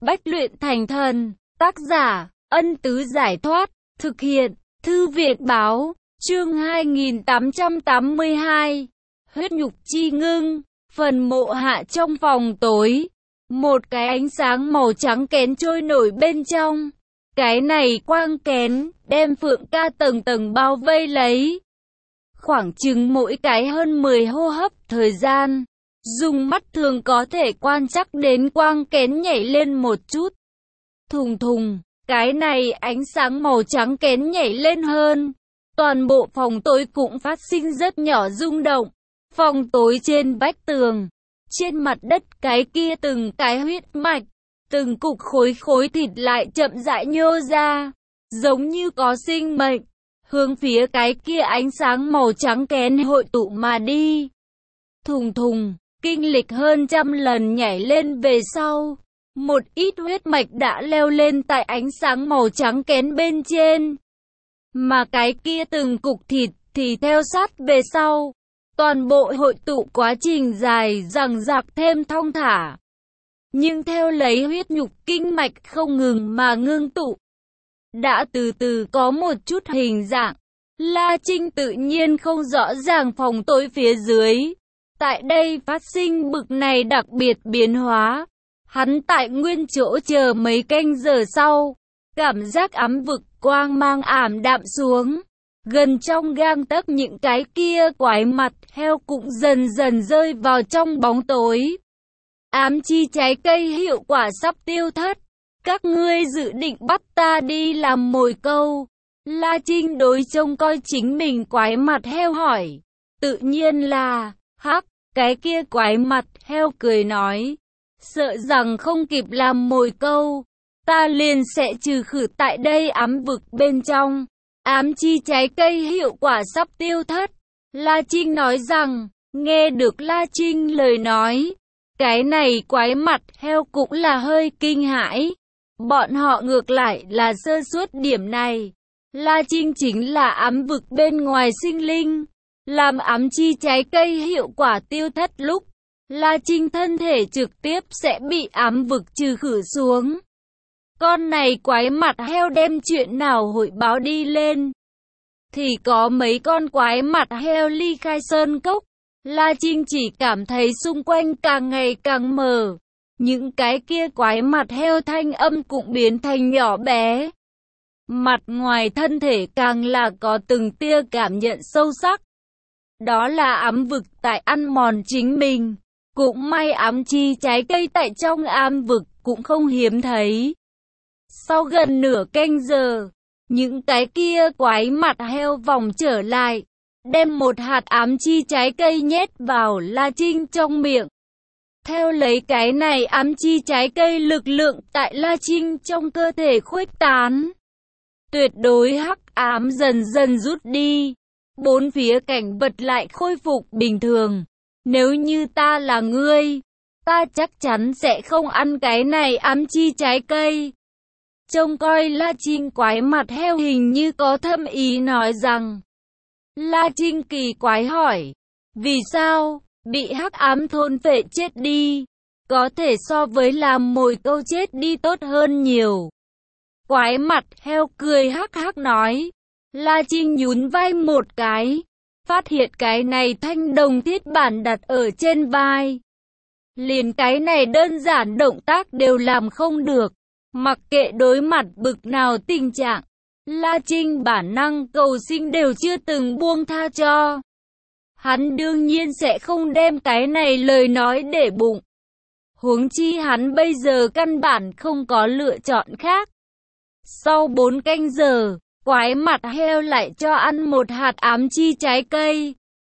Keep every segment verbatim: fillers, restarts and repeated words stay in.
Bách luyện thành thần. Tác giả, Ân Tứ Giải Thoát. Thực hiện, Thư Việt Báo. Chương hai nghìn tám trăm tám mươi hai. Huyết nhục chi ngưng. Phần mộ hạ trong phòng tối. Một cái ánh sáng màu trắng kén trôi nổi bên trong. Cái này quang kén, đem Phượng Ca tầng tầng bao vây lấy. Khoảng chừng mỗi cái hơn mười hô hấp thời gian. Dùng mắt thường có thể quan trắc đến quang kén nhảy lên một chút. Thùng thùng, cái này ánh sáng màu trắng kén nhảy lên hơn. Toàn bộ phòng tối cũng phát sinh rất nhỏ rung động. Phòng tối trên vách tường, trên mặt đất cái kia từng cái huyết mạch, từng cục khối khối thịt lại chậm rãi nhô ra, giống như có sinh mệnh, hướng phía cái kia ánh sáng màu trắng kén hội tụ mà đi. Thùng thùng, kinh lịch hơn trăm lần nhảy lên về sau, một ít huyết mạch đã leo lên tại ánh sáng màu trắng kén bên trên. Mà cái kia từng cục thịt thì theo sát về sau. Toàn bộ hội tụ quá trình dài dằng dặc thêm thong thả. Nhưng theo lấy huyết nhục kinh mạch không ngừng mà ngưng tụ. Đã từ từ có một chút hình dạng. La Trinh tự nhiên không rõ ràng phòng tối phía dưới. Tại đây phát sinh bực này đặc biệt biến hóa. Hắn tại nguyên chỗ chờ mấy canh giờ sau. Cảm giác ám vực quang mang ảm đạm xuống. Gần trong gang tấc những cái kia quái mặt heo cũng dần dần rơi vào trong bóng tối. Ám chi trái cây hiệu quả sắp tiêu thất. Các ngươi dự định bắt ta đi làm mồi câu. La Trinh đối trông coi chính mình quái mặt heo hỏi. Tự nhiên là, hắc, cái kia quái mặt heo cười nói. Sợ rằng không kịp làm mồi câu, ta liền sẽ trừ khử tại đây ám vực bên trong. Ám chi trái cây hiệu quả sắp tiêu thất. La Trinh nói rằng, nghe được La Trinh lời nói, cái này quái mặt heo cũng là hơi kinh hãi. Bọn họ ngược lại là sơ suất điểm này. La Trinh chính là ám vực bên ngoài sinh linh. Làm ám chi trái cây hiệu quả tiêu thất lúc, La Trinh thân thể trực tiếp sẽ bị ám vực trừ khử xuống. Con này quái mặt heo đem chuyện nào hội báo đi lên. Thì có mấy con quái mặt heo ly khai sơn cốc. La Trinh chỉ cảm thấy xung quanh càng ngày càng mờ. Những cái kia quái mặt heo thanh âm cũng biến thành nhỏ bé. Mặt ngoài thân thể càng là có từng tia cảm nhận sâu sắc. Đó là ám vực tại ăn mòn chính mình. Cũng may ám chi trái cây tại trong ám vực cũng không hiếm thấy. Sau gần nửa canh giờ, những cái kia quái mặt heo vòng trở lại, đem một hạt ám chi trái cây nhét vào La Trinh trong miệng. Theo lấy cái này ám chi trái cây lực lượng tại La Trinh trong cơ thể khuếch tán. Tuyệt đối hắc ám dần dần rút đi, bốn phía cảnh vật lại khôi phục bình thường. Nếu như ta là ngươi, ta chắc chắn sẽ không ăn cái này ám chi trái cây. Trông coi La Trinh quái mặt heo hình như có thâm ý nói rằng. La Trinh kỳ quái hỏi, vì sao, bị hắc ám thôn phệ chết đi, có thể so với làm mồi câu chết đi tốt hơn nhiều. Quái mặt heo cười hắc hắc nói. La Trinh nhún vai một cái, phát hiện cái này thanh đồng thiết bản đặt ở trên vai. Liền cái này đơn giản động tác đều làm không được. Mặc kệ đối mặt bực nào tình trạng, La Trinh bản năng cầu sinh đều chưa từng buông tha cho. Hắn đương nhiên sẽ không đem cái này lời nói để bụng. Huống chi hắn bây giờ căn bản không có lựa chọn khác. Sau bốn canh giờ, quái mặt heo lại cho ăn một hạt ám chi trái cây.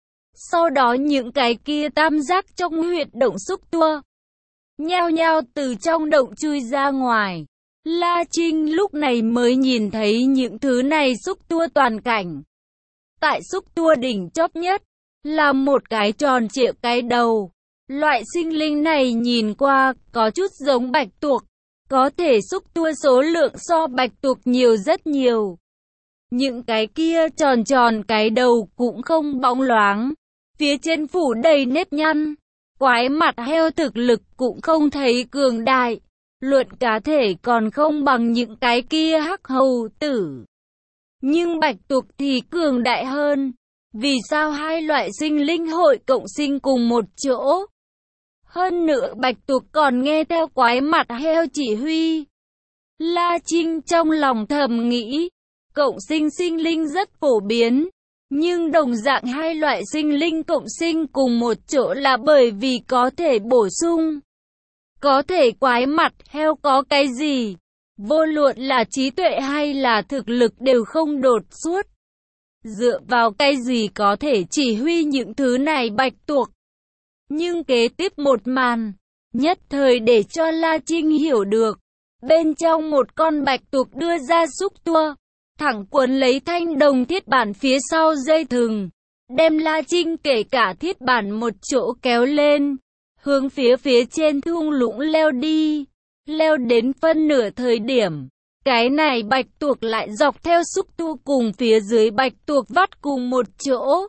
Sau đó những cái kia tam giác trong huyệt động xúc tua nhao nhao từ trong động chui ra ngoài. La Trinh lúc này mới nhìn thấy những thứ này xúc tua toàn cảnh. Tại xúc tua đỉnh chóp nhất, là một cái tròn trịa cái đầu. Loại sinh linh này nhìn qua, có chút giống bạch tuộc. Có thể xúc tua số lượng so bạch tuộc nhiều rất nhiều. Những cái kia tròn tròn cái đầu cũng không bóng loáng. Phía trên phủ đầy nếp nhăn. Quái mặt heo thực lực cũng không thấy cường đại. Luận cá thể còn không bằng những cái kia hắc hầu tử. Nhưng bạch tuộc thì cường đại hơn. Vì sao hai loại sinh linh hội cộng sinh cùng một chỗ? Hơn nữa bạch tuộc còn nghe theo quái mặt heo chỉ huy. La Trinh trong lòng thầm nghĩ, cộng sinh sinh linh rất phổ biến. Nhưng đồng dạng hai loại sinh linh cộng sinh cùng một chỗ là bởi vì có thể bổ sung. Có thể quái mặt heo có cái gì? Vô luận là trí tuệ hay là thực lực đều không đột xuất. Dựa vào cái gì có thể chỉ huy những thứ này bạch tuộc? Nhưng kế tiếp một màn, nhất thời để cho La Trinh hiểu được. Bên trong một con bạch tuộc đưa ra xúc tua, thẳng quấn lấy thanh đồng thiết bản phía sau dây thừng, đem La Trinh kể cả thiết bản một chỗ kéo lên, hướng phía phía trên thung lũng leo đi. Leo đến phân nửa thời điểm, cái này bạch tuộc lại dọc theo xúc tua cùng phía dưới bạch tuộc vắt cùng một chỗ.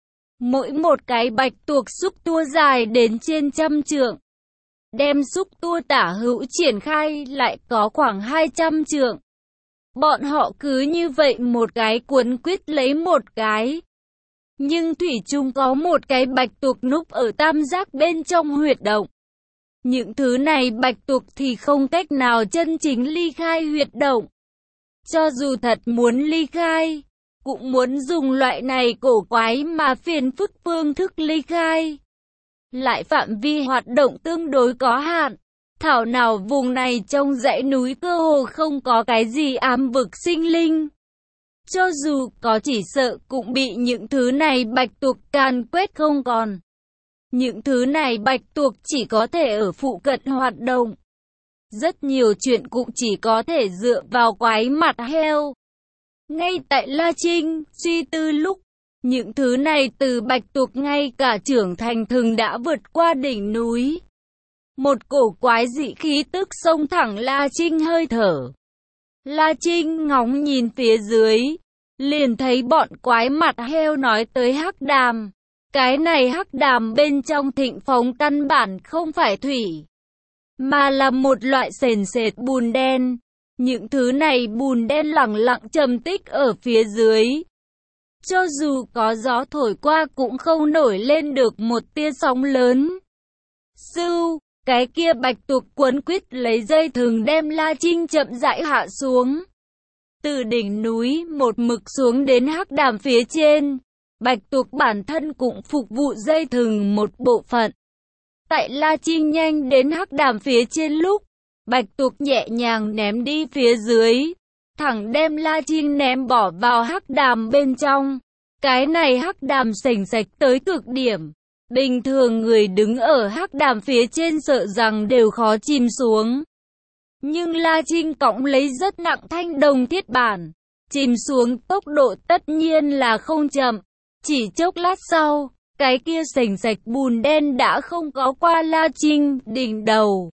Mỗi một cái bạch tuộc xúc tua dài đến trên trăm trượng. Đem xúc tua tả hữu triển khai lại có khoảng hai trăm trượng. Bọn họ cứ như vậy một cái cuốn quýt lấy một cái. Nhưng thủy chung có một cái bạch tuộc núp ở tam giác bên trong huyệt động. Những thứ này bạch tuộc thì không cách nào chân chính ly khai huyệt động. Cho dù thật muốn ly khai, cũng muốn dùng loại này cổ quái mà phiền phức phương thức ly khai. Lại phạm vi hoạt động tương đối có hạn. Thảo nào vùng này trong dãy núi cơ hồ không có cái gì ám vực sinh linh. Cho dù có chỉ sợ cũng bị những thứ này bạch tuộc càn quét không còn. Những thứ này bạch tuộc chỉ có thể ở phụ cận hoạt động. Rất nhiều chuyện cũng chỉ có thể dựa vào quái mặt heo. Ngay tại La Trinh suy tư lúc, những thứ này từ bạch tuộc ngay cả trưởng thành thường đã vượt qua đỉnh núi. Một cổ quái dị khí tức xông thẳng La Trinh hơi thở. La Trinh ngóng nhìn phía dưới, liền thấy bọn quái mặt heo nói tới hắc đàm. Cái này hắc đàm bên trong thịnh phóng căn bản không phải thủy, mà là một loại sền sệt bùn đen. Những thứ này bùn đen lẳng lặng trầm tích ở phía dưới. Cho dù có gió thổi qua cũng không nổi lên được một tia sóng lớn. Sưu, cái kia bạch tuộc quấn quýt lấy dây thừng đem La Trinh chậm rãi hạ xuống. Từ đỉnh núi một mực xuống đến hắc đàm phía trên. Bạch tuộc bản thân cũng phục vụ dây thừng một bộ phận. Tại La Trinh nhanh đến hắc đàm phía trên lúc, bạch tuộc nhẹ nhàng ném đi phía dưới, thẳng đem La Trinh ném bỏ vào hắc đàm bên trong. Cái này hắc đàm sành sạch tới cực điểm. Bình thường người đứng ở hắc đàm phía trên sợ rằng đều khó chìm xuống. Nhưng La Trinh cõng lấy rất nặng thanh đồng thiết bản, chìm xuống tốc độ tất nhiên là không chậm. Chỉ chốc lát sau, cái kia sành sạch bùn đen đã không có qua La Trinh đỉnh đầu.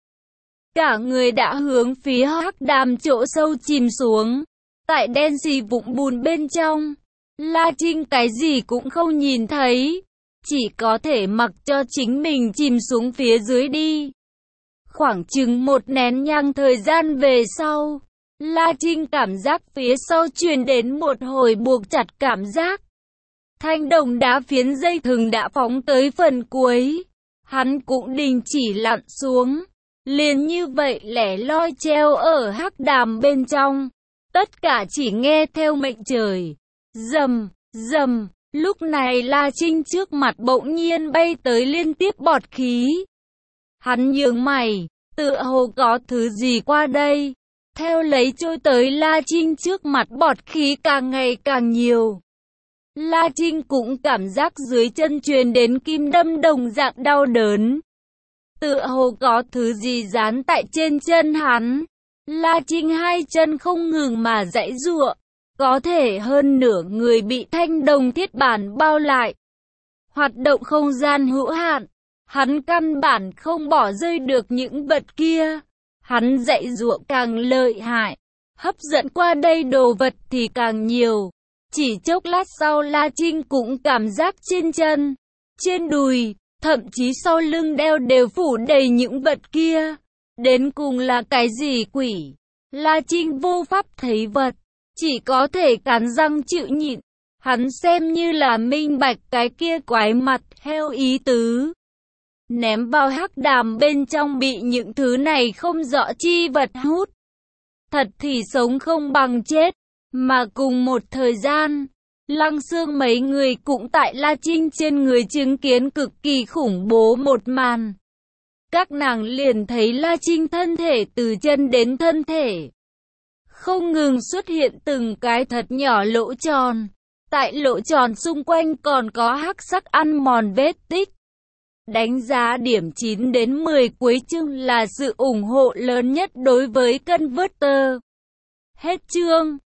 Cả người đã hướng phía hắc đàm chỗ sâu chìm xuống. Tại đen xì vũng bùn bên trong, La Trinh cái gì cũng không nhìn thấy. Chỉ có thể mặc cho chính mình chìm xuống phía dưới đi. Khoảng chừng một nén nhang thời gian về sau, La Trinh cảm giác phía sau truyền đến một hồi buộc chặt cảm giác. Thanh đồng đá phiến dây thừng đã phóng tới phần cuối. Hắn cũng đình chỉ lặn xuống. Liền như vậy lẻ loi treo ở hắc đàm bên trong. Tất cả chỉ nghe theo mệnh trời. Rầm, rầm. Lúc này La Trinh trước mặt bỗng nhiên bay tới liên tiếp bọt khí. Hắn nhướng mày, tựa hồ có thứ gì qua đây. Theo lấy trôi tới La Trinh trước mặt bọt khí càng ngày càng nhiều. La Trinh cũng cảm giác dưới chân truyền đến kim đâm đồng dạng đau đớn. Tựa hồ có thứ gì dán tại trên chân hắn. La Trinh hai chân không ngừng mà giãy giụa. Có thể hơn nửa người bị thanh đồng thiết bản bao lại. Hoạt động không gian hữu hạn. Hắn căn bản không bỏ rơi được những vật kia. Hắn giãy giụa càng lợi hại. Hấp dẫn qua đây đồ vật thì càng nhiều. Chỉ chốc lát sau La Trinh cũng cảm giác trên chân, trên đùi, thậm chí sau lưng đeo đều phủ đầy những vật kia. Đến cùng là cái gì quỷ? La Trinh vô pháp thấy vật, chỉ có thể cắn răng chịu nhịn. Hắn xem như là minh bạch cái kia quái mặt heo ý tứ. Ném vào hắc đàm bên trong bị những thứ này không rõ chi vật hút. Thật thì sống không bằng chết. Mà cùng một thời gian, Lăng Xương mấy người cũng tại La Trinh trên người chứng kiến cực kỳ khủng bố một màn. Các nàng liền thấy La Trinh thân thể từ chân đến thân thể không ngừng xuất hiện từng cái thật nhỏ lỗ tròn. Tại lỗ tròn xung quanh còn có hắc sắc ăn mòn vết tích. Đánh giá điểm chín đến mười cuối chương là sự ủng hộ lớn nhất đối với Converter. Hết chương.